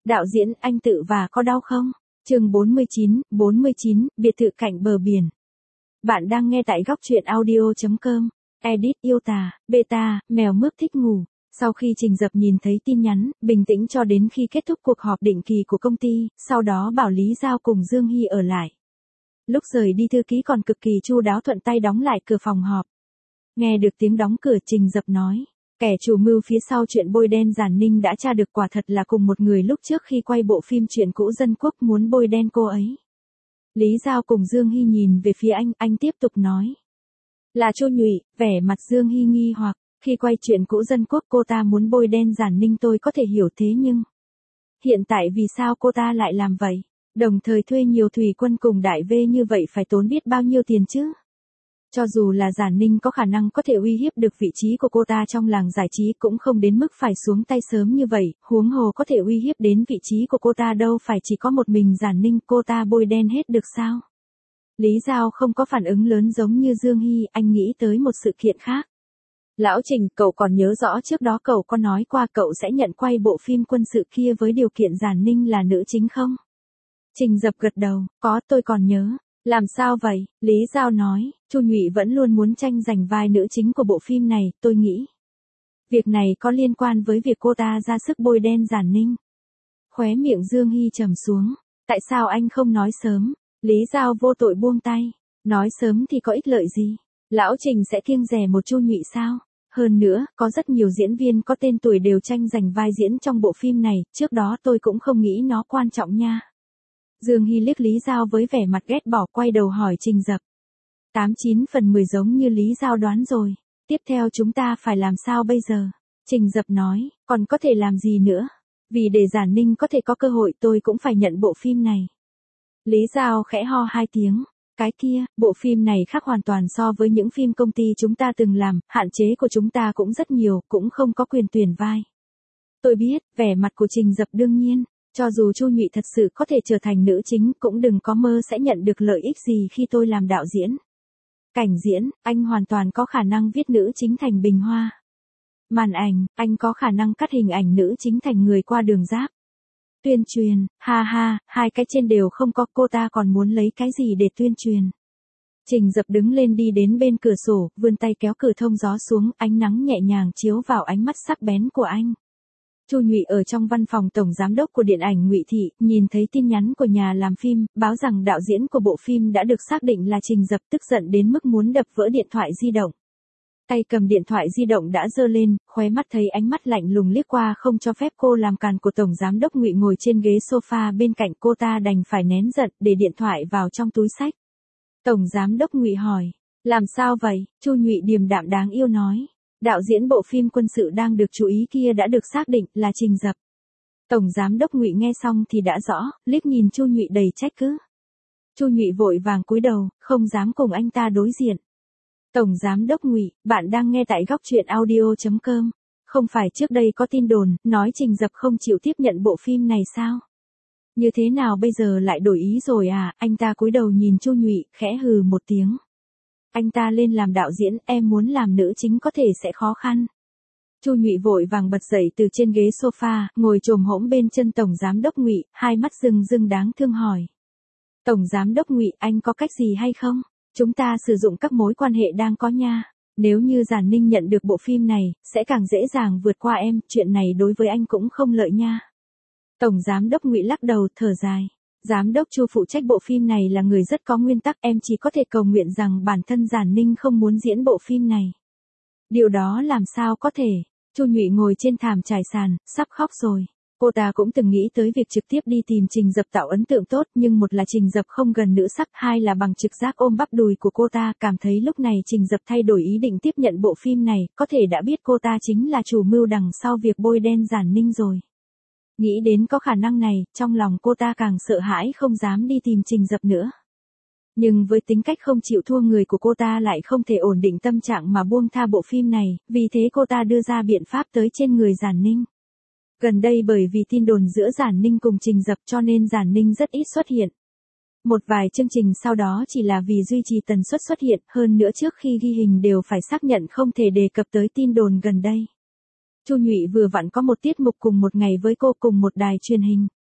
Đạo diễn, anh tự và có đau không? Chương 49, biệt thự cạnh bờ biển. Bạn đang nghe tại góc truyện audio.com. Edit yêu tà, beta, mèo mướp thích ngủ. Sau khi Trình Dập nhìn thấy tin nhắn, bình tĩnh cho đến khi kết thúc cuộc họp định kỳ của công ty, sau đó bảo Lý Giao cùng Dương Hy ở lại. Lúc rời đi thư ký còn cực kỳ chu đáo thuận tay đóng lại cửa phòng họp. Nghe được tiếng đóng cửa, Trình Dập nói, kẻ chủ mưu phía sau chuyện bôi đen Giản Ninh đã tra được, quả thật là cùng một người lúc trước khi quay bộ phim Chuyện cũ dân quốc muốn bôi đen cô ấy. Lý Giao cùng Dương Hy nhìn về phía anh tiếp tục nói. Là Chu Nhụy. Vẻ mặt Dương Hy nghi hoặc, khi quay Chuyện cũ dân quốc cô ta muốn bôi đen Giản Ninh tôi có thể hiểu, thế nhưng hiện tại vì sao cô ta lại làm vậy? Đồng thời thuê nhiều thủy quân cùng đại V như vậy phải tốn biết bao nhiêu tiền chứ? Cho dù là Giản Ninh có khả năng có thể uy hiếp được vị trí của cô ta trong làng giải trí cũng không đến mức phải xuống tay sớm như vậy, huống hồ có thể uy hiếp đến vị trí của cô ta đâu phải chỉ có một mình Giản Ninh, cô ta bôi đen hết được sao? Lý Giao không có phản ứng lớn giống như Dương Hy, anh nghĩ tới một sự kiện khác. Lão Trình, cậu còn nhớ rõ trước đó cậu có nói qua cậu sẽ nhận quay bộ phim quân sự kia với điều kiện Giản Ninh là nữ chính không? Trình Dập gật đầu, có, tôi còn nhớ. Làm sao vậy? Lý Giao nói, Chu Nhụy vẫn luôn muốn tranh giành vai nữ chính của bộ phim này, tôi nghĩ việc này có liên quan với việc cô ta ra sức bôi đen Giản Ninh. Khóe miệng Dương Hy trầm xuống, tại sao anh không nói sớm? Lý Giao vô tội buông tay, nói sớm thì có ích lợi gì? Lão Trình sẽ kiêng dè một Chu Nhụy sao? Hơn nữa, có rất nhiều diễn viên có tên tuổi đều tranh giành vai diễn trong bộ phim này, trước đó tôi cũng không nghĩ nó quan trọng nha. Dương Hy liếc Lý Giao với vẻ mặt ghét bỏ, quay đầu hỏi Trình Dập. 89 phần 10 giống như Lý Giao đoán rồi. Tiếp theo chúng ta phải làm sao bây giờ? Trình Dập nói, còn có thể làm gì nữa? Vì để Giản Ninh có thể có cơ hội tôi cũng phải nhận bộ phim này. Lý Giao khẽ ho hai tiếng. Cái kia, bộ phim này khác hoàn toàn so với những phim công ty chúng ta từng làm, hạn chế của chúng ta cũng rất nhiều, cũng không có quyền tuyển vai. Tôi biết, vẻ mặt của Trình Dập đương nhiên. Cho dù Chu Nhụy thật sự có thể trở thành nữ chính cũng đừng có mơ sẽ nhận được lợi ích gì khi tôi làm đạo diễn. Cảnh diễn, anh hoàn toàn có khả năng viết nữ chính thành Bình Hoa. Màn ảnh, anh có khả năng cắt hình ảnh nữ chính thành người qua đường giáp. Tuyên truyền, ha ha, hai cái trên đều không có, cô ta còn muốn lấy cái gì để tuyên truyền. Trình Dập đứng lên đi đến bên cửa sổ, vươn tay kéo cửa thông gió xuống, ánh nắng nhẹ nhàng chiếu vào ánh mắt sắc bén của anh. Chu Nhụy ở trong văn phòng tổng giám đốc của điện ảnh Ngụy Thị, nhìn thấy tin nhắn của nhà làm phim, báo rằng đạo diễn của bộ phim đã được xác định là Trình Dập, tức giận đến mức muốn đập vỡ điện thoại di động. Tay cầm điện thoại di động đã giơ lên, khóe mắt thấy ánh mắt lạnh lùng liếc qua không cho phép cô làm càn của tổng giám đốc Ngụy ngồi trên ghế sofa bên cạnh, cô ta đành phải nén giận, để điện thoại vào trong túi xách. Tổng giám đốc Ngụy hỏi, làm sao vậy? Chu Nhụy điềm đạm đáng yêu nói. Đạo diễn bộ phim quân sự đang được chú ý kia đã được xác định là Trình Dập. Tổng giám đốc Ngụy nghe xong thì đã rõ, liếc nhìn Chu Nhụy đầy trách cứ. Chu Nhụy vội vàng cúi đầu, không dám cùng anh ta đối diện. Tổng giám đốc Ngụy, bạn đang nghe tại góc truyện audio.com. Không phải trước đây có tin đồn nói Trình Dập không chịu tiếp nhận bộ phim này sao? Như thế nào bây giờ lại đổi ý rồi à? Anh ta cúi đầu nhìn Chu Nhụy, khẽ hừ một tiếng. Anh ta lên làm đạo diễn, em muốn làm nữ chính có thể sẽ khó khăn. Chu Nhụy vội vàng bật dậy từ trên ghế sofa, ngồi chồm hổm bên chân tổng giám đốc Ngụy, hai mắt rưng rưng đáng thương hỏi. Tổng giám đốc Ngụy, anh có cách gì hay không? Chúng ta sử dụng các mối quan hệ đang có nha. Nếu như Giản Ninh nhận được bộ phim này, sẽ càng dễ dàng vượt qua em, chuyện này đối với anh cũng không lợi nha. Tổng giám đốc Ngụy lắc đầu, thở dài. Giám đốc Chu phụ trách bộ phim này là người rất có nguyên tắc, em chỉ có thể cầu nguyện rằng bản thân Giản Ninh không muốn diễn bộ phim này. Điều đó làm sao có thể? Chu Nhụy ngồi trên thảm trải sàn, sắp khóc rồi. Cô ta cũng từng nghĩ tới việc trực tiếp đi tìm Trình Dập tạo ấn tượng tốt, nhưng một là Trình Dập không gần nữ sắc, hai là bằng trực giác ôm bắp đùi của cô ta, cảm thấy lúc này Trình Dập thay đổi ý định tiếp nhận bộ phim này, có thể đã biết cô ta chính là chủ mưu đằng sau việc bôi đen Giản Ninh rồi. Nghĩ đến có khả năng này, trong lòng cô ta càng sợ hãi không dám đi tìm Trình Dập nữa. Nhưng với tính cách không chịu thua người của cô ta lại không thể ổn định tâm trạng mà buông tha bộ phim này, vì thế cô ta đưa ra biện pháp tới trên người Giản Ninh. Gần đây bởi vì tin đồn giữa Giản Ninh cùng Trình Dập cho nên Giản Ninh rất ít xuất hiện. Một vài chương trình sau đó chỉ là vì duy trì tần suất xuất hiện, hơn nữa trước khi ghi hình đều phải xác nhận không thể đề cập tới tin đồn gần đây. Chu Nhụy vừa vặn có một tiết mục cùng một ngày với cô cùng một đài truyền hình.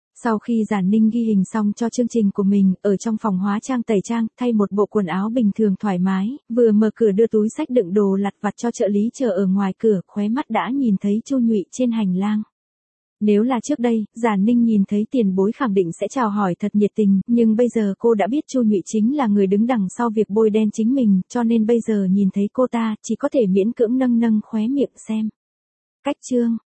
Sau khi Giản Ninh ghi hình xong cho chương trình của mình, ở trong phòng hóa trang tẩy trang, thay một bộ quần áo bình thường thoải mái, vừa mở cửa đưa túi xách đựng đồ lặt vặt cho trợ lý chờ ở ngoài cửa, khóe mắt đã nhìn thấy Chu Nhụy trên hành lang. Nếu là trước đây, Giản Ninh nhìn thấy tiền bối khẳng định sẽ chào hỏi thật nhiệt tình, nhưng bây giờ cô đã biết Chu Nhụy chính là người đứng đằng sau việc bôi đen chính mình, cho nên bây giờ nhìn thấy cô ta, chỉ có thể miễn cưỡng nâng nâng khóe miệng xem. Cách chương